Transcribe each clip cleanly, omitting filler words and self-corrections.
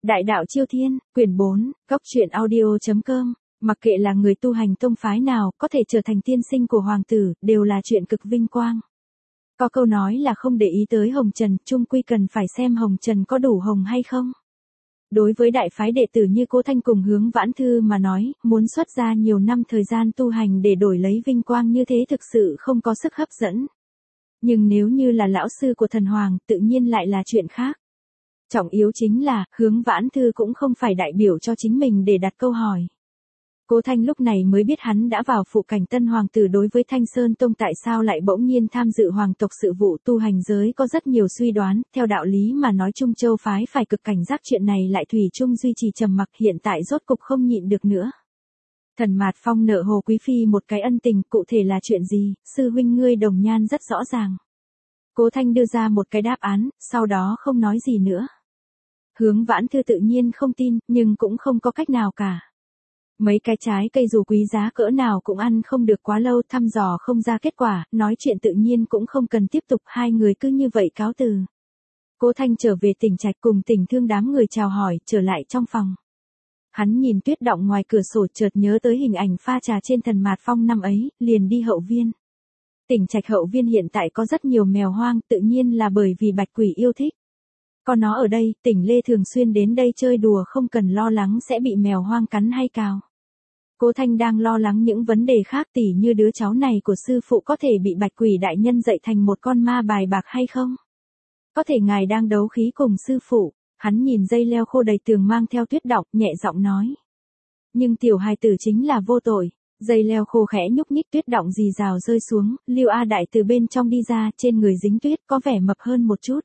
Đại đạo Chiêu Thiên, quyển 4, góc truyện audio.com, mặc kệ là người tu hành tông phái nào, có thể trở thành tiên sinh của hoàng tử, đều là chuyện cực vinh quang. Có câu nói là không để ý tới hồng trần, chung quy cần phải xem hồng trần có đủ hồng hay không. Đối với đại phái đệ tử như Cố Thanh cùng Hướng Vãn Thư mà nói, muốn xuất ra nhiều năm thời gian tu hành để đổi lấy vinh quang như thế thực sự không có sức hấp dẫn. Nhưng nếu như là lão sư của thần hoàng, tự nhiên lại là chuyện khác. Trọng yếu chính là, Hướng Vãn Thư cũng không phải đại biểu cho chính mình để đặt câu hỏi. Cố Thanh lúc này mới biết hắn đã vào phụ cảnh tân hoàng tử. Đối với Thanh Sơn Tông tại sao lại bỗng nhiên tham dự hoàng tộc sự vụ tu hành giới có rất nhiều suy đoán, theo đạo lý mà nói Trung Châu phái phải cực cảnh giác, chuyện này lại thủy chung duy trì trầm mặc, hiện tại rốt cục không nhịn được nữa. Thần Mạt Phong nợ Hồ Quý Phi một cái ân tình, cụ thể là chuyện gì, sư huynh ngươi Đồng Nhan rất rõ ràng. Cố Thanh đưa ra một cái đáp án, sau đó không nói gì nữa. Hướng Vãn Thư tự nhiên không tin, nhưng cũng không có cách nào cả. Mấy cái trái cây dù quý giá cỡ nào cũng ăn không được quá lâu, thăm dò không ra kết quả, nói chuyện tự nhiên cũng không cần tiếp tục, hai người cứ như vậy cáo từ. Cố Thanh trở về Tỉnh Trạch cùng Tỉnh Thương đám người chào hỏi, trở lại trong phòng. Hắn nhìn tuyết đọng ngoài cửa sổ, chợt nhớ tới hình ảnh pha trà trên Thần Mạt Phong năm ấy, liền đi hậu viên. Tỉnh Trạch hậu viên hiện tại có rất nhiều mèo hoang, tự nhiên là bởi vì Bạch Quỷ yêu thích. Có nó ở đây, Tỉnh Lê thường xuyên đến đây chơi đùa, không cần lo lắng sẽ bị mèo hoang cắn hay cào. Cố Thanh đang lo lắng những vấn đề khác, tỉ như đứa cháu này của sư phụ có thể bị Bạch Quỷ đại nhân dạy thành một con ma bài bạc hay không? Có thể ngài đang đấu khí cùng sư phụ. Hắn nhìn dây leo khô đầy tường mang theo tuyết đọng, nhẹ giọng nói. Nhưng tiểu hài tử chính là vô tội. Dây leo khô khẽ nhúc nhích, tuyết đọng rì rào rơi xuống, Lưu A Đại từ bên trong đi ra, trên người dính tuyết, có vẻ mập hơn một chút.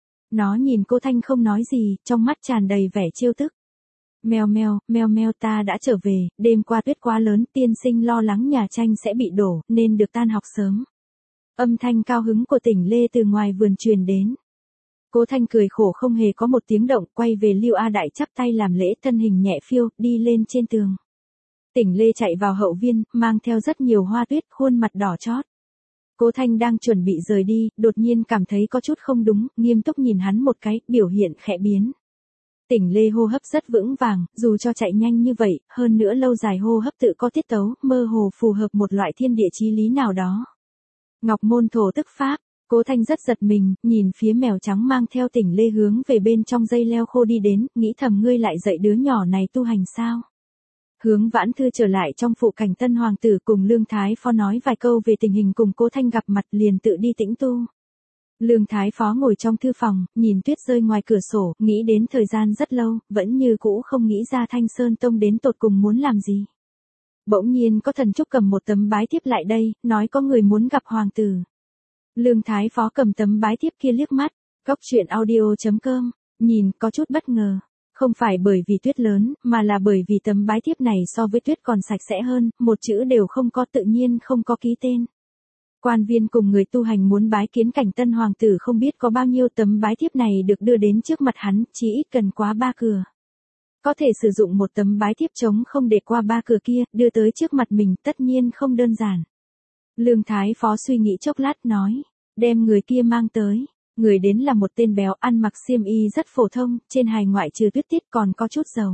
Nó nhìn Cố Thanh không nói gì, trong mắt tràn đầy vẻ trêu tức. Mèo mèo, mèo mèo, ta đã trở về, đêm qua tuyết quá lớn, tiên sinh lo lắng nhà tranh sẽ bị đổ, nên được tan học sớm. Âm thanh cao hứng của Tỉnh Lê từ ngoài vườn truyền đến. Cố Thanh cười khổ không hề có một tiếng động, quay về Lưu A Đại chắp tay làm lễ, thân hình nhẹ phiêu, đi lên trên tường. Tỉnh Lê chạy vào hậu viên, mang theo rất nhiều hoa tuyết, khuôn mặt đỏ chót. Cố Thanh đang chuẩn bị rời đi, đột nhiên cảm thấy có chút không đúng, nghiêm túc nhìn hắn một cái, biểu hiện khẽ biến. Tỉnh Lê hô hấp rất vững vàng, dù cho chạy nhanh như vậy, hơn nữa lâu dài hô hấp tự có tiết tấu, mơ hồ phù hợp một loại thiên địa chí lý nào đó. Ngọc môn thổ tức pháp. Cố Thanh rất giật mình, nhìn phía mèo trắng mang theo Tỉnh Lê hướng về bên trong dây leo khô đi đến, nghĩ thầm ngươi lại dạy đứa nhỏ này tu hành sao? Hướng Vãn Thư trở lại trong phụ cảnh tân hoàng tử cùng Lương Thái Phó nói vài câu về tình hình cùng Cố Thanh gặp mặt, liền tự đi tĩnh tu. Lương Thái Phó ngồi trong thư phòng, nhìn tuyết rơi ngoài cửa sổ, nghĩ đến thời gian rất lâu, vẫn như cũ không nghĩ ra Thanh Sơn Tông đến tột cùng muốn làm gì. Bỗng nhiên có thần trúc cầm một tấm bái thiếp lại đây, nói có người muốn gặp hoàng tử. Lương Thái Phó cầm tấm bái thiếp kia liếc mắt, góc truyện audio.com, nhìn có chút bất ngờ. Không phải bởi vì tuyết lớn, mà là bởi vì tấm bái thiếp này so với tuyết còn sạch sẽ hơn, một chữ đều không có, tự nhiên không có ký tên. Quan viên cùng người tu hành muốn bái kiến cảnh tân hoàng tử không biết có bao nhiêu, tấm bái thiếp này được đưa đến trước mặt hắn, chỉ ít cần quá 3 cửa. Có thể sử dụng một tấm bái thiếp trống không để qua 3 cửa kia, đưa tới trước mặt mình, tất nhiên không đơn giản. Lương Thái Phó suy nghĩ chốc lát nói, đem người kia mang tới. Người đến là một tên béo, ăn mặc xiêm y rất phổ thông, trên hài ngoại trừ tuyết tiết còn có chút dầu.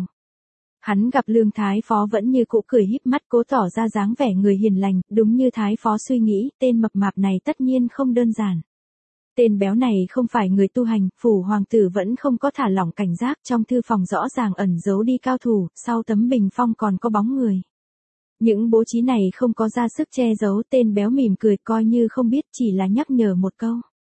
Hắn gặp Lương Thái Phó vẫn như cũ cười híp mắt, cố tỏ ra dáng vẻ người hiền lành, đúng như Thái Phó suy nghĩ, tên mập mạp này tất nhiên không đơn giản. Tên béo này không phải người tu hành, phủ hoàng tử vẫn không có thả lỏng cảnh giác, trong thư phòng rõ ràng ẩn giấu đi cao thủ, sau tấm bình phong còn có bóng người. Những bố trí này không có ra sức che giấu, tên béo mỉm cười coi như không biết, chỉ là nhắc nhở một câu.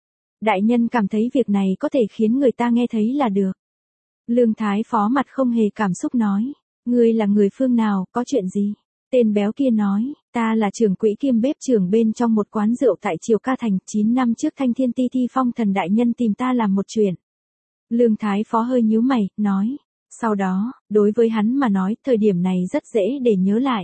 Đại nhân cảm thấy việc này có thể khiến người ta nghe thấy là được. Lương Thái Phó mặt không hề cảm xúc nói, ngươi là người phương nào, có chuyện gì? Tên béo kia nói, ta là trưởng quỹ kiêm bếp trưởng bên trong một quán rượu tại Triều Ca Thành, 9 năm trước Thanh Thiên Ti Thi Phong Thần đại nhân tìm ta làm một chuyện. Lương Thái Phó hơi nhíu mày, nói, sau đó, đối với hắn mà nói, thời điểm này rất dễ để nhớ lại.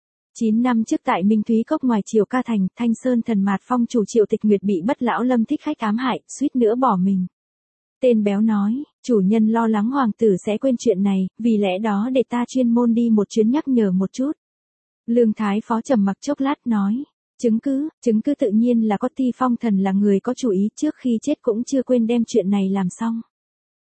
9 năm trước tại Minh Thúy Cốc ngoài Triều Ca Thành, Thanh Sơn Thần Mạt Phong chủ Triệu Tịch Nguyệt bị Bất Lão Lâm thích khách ám hại, suýt nữa bỏ mình. Tên béo nói, chủ nhân lo lắng hoàng tử sẽ quên chuyện này, vì lẽ đó để ta chuyên môn đi một chuyến nhắc nhở một chút. Lương Thái Phó trầm mặc chốc lát nói, chứng cứ tự nhiên là có, Ti Phong Thần là người có chủ ý, trước khi chết cũng chưa quên đem chuyện này làm xong.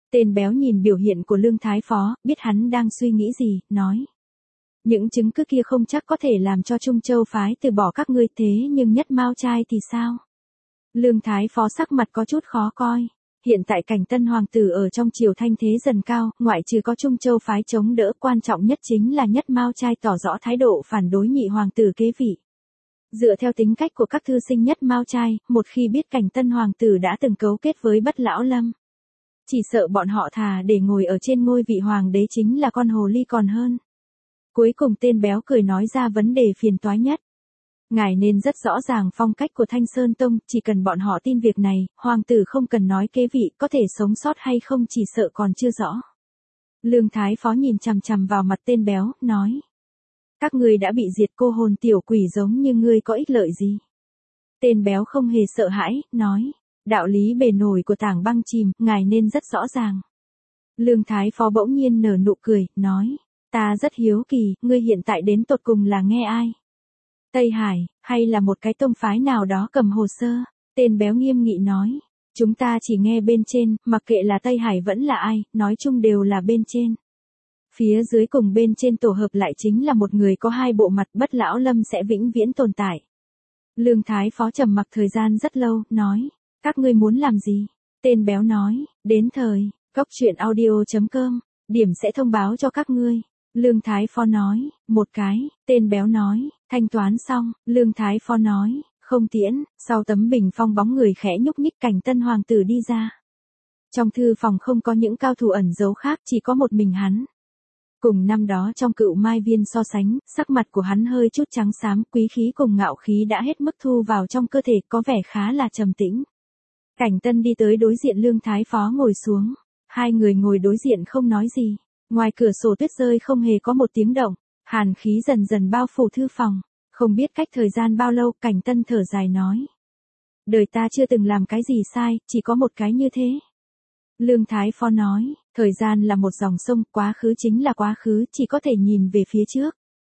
Tên béo nhìn biểu hiện của Lương Thái Phó, biết hắn đang suy nghĩ gì, nói. Những chứng cứ kia không chắc có thể làm cho Trung Châu phái từ bỏ các ngươi, thế nhưng Nhất Mao trai thì sao? Lương Thái Phó sắc mặt có chút khó coi. Hiện tại cảnh Tân hoàng tử ở trong triều thanh thế dần cao, ngoại trừ có Trung Châu phái chống đỡ, quan trọng nhất chính là Nhất Mao trai tỏ rõ thái độ phản đối nhị hoàng tử kế vị. Dựa theo tính cách của các thư sinh Nhất Mao trai, một khi biết cảnh Tân hoàng tử đã từng cấu kết với Bất Lão Lâm, chỉ sợ bọn họ thà để ngồi ở trên ngôi vị hoàng đế chính là con hồ ly còn hơn. Cuối cùng tên béo cười nói ra vấn đề phiền toái nhất. Ngài nên rất rõ ràng phong cách của Thanh Sơn Tông, chỉ cần bọn họ tin việc này, hoàng tử không cần nói kế vị, có thể sống sót hay không chỉ sợ còn chưa rõ. Lương Thái Phó nhìn chằm chằm vào mặt tên béo, nói. Các ngươi đã bị diệt, cô hồn tiểu quỷ giống như ngươi có ích lợi gì? Tên béo không hề sợ hãi, nói. Đạo lý bề nổi của tảng băng chìm, ngài nên rất rõ ràng. Lương Thái Phó bỗng nhiên nở nụ cười, nói. Ta rất hiếu kỳ, ngươi hiện tại đến tột cùng là nghe ai? Tây Hải, hay là một cái tông phái nào đó cầm hồ sơ? Tên béo nghiêm nghị nói. Chúng ta chỉ nghe bên trên, mặc kệ là Tây Hải vẫn là ai, nói chung đều là bên trên. Phía dưới cùng bên trên tổ hợp lại chính là một người có hai bộ mặt, Bất Lão Lâm sẽ vĩnh viễn tồn tại. Lương Thái Phó trầm mặc thời gian rất lâu, nói. Các ngươi muốn làm gì? Tên béo nói. Đến thời, coctruyện.audio.com, điểm sẽ thông báo cho các ngươi. Lương Thái Phó nói. Một cái. Tên béo nói. Thanh toán xong. Lương Thái Phó nói. Không tiễn. Sau tấm bình phong bóng người khẽ nhúc nhích, cảnh Tân hoàng tử đi ra. Trong thư phòng không có những cao thủ ẩn giấu khác, chỉ có một mình hắn. Cùng năm đó trong Cựu Mai Viên so sánh, sắc mặt của hắn hơi chút trắng xám, quý khí cùng ngạo khí đã hết mức thu vào trong cơ thể, có vẻ khá là trầm tĩnh. Cảnh Tân đi tới đối diện Lương Thái Phó ngồi xuống. Hai người ngồi đối diện không nói gì. Ngoài cửa sổ tuyết rơi không hề có một tiếng động. Hàn khí dần dần bao phủ thư phòng. Không biết cách thời gian bao lâu, Cảnh Tân thở dài nói. Đời ta chưa từng làm cái gì sai, chỉ có một cái như thế. Lương Thái Phó nói, thời gian là một dòng sông, quá khứ chính là quá khứ, chỉ có thể nhìn về phía trước.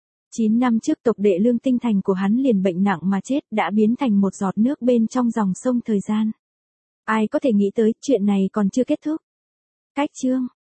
9 năm trước tộc đệ Lương Tinh Thành của hắn liền bệnh nặng mà chết, đã biến thành một giọt nước bên trong dòng sông thời gian. Ai có thể nghĩ tới, chuyện này còn chưa kết thúc. Cách chương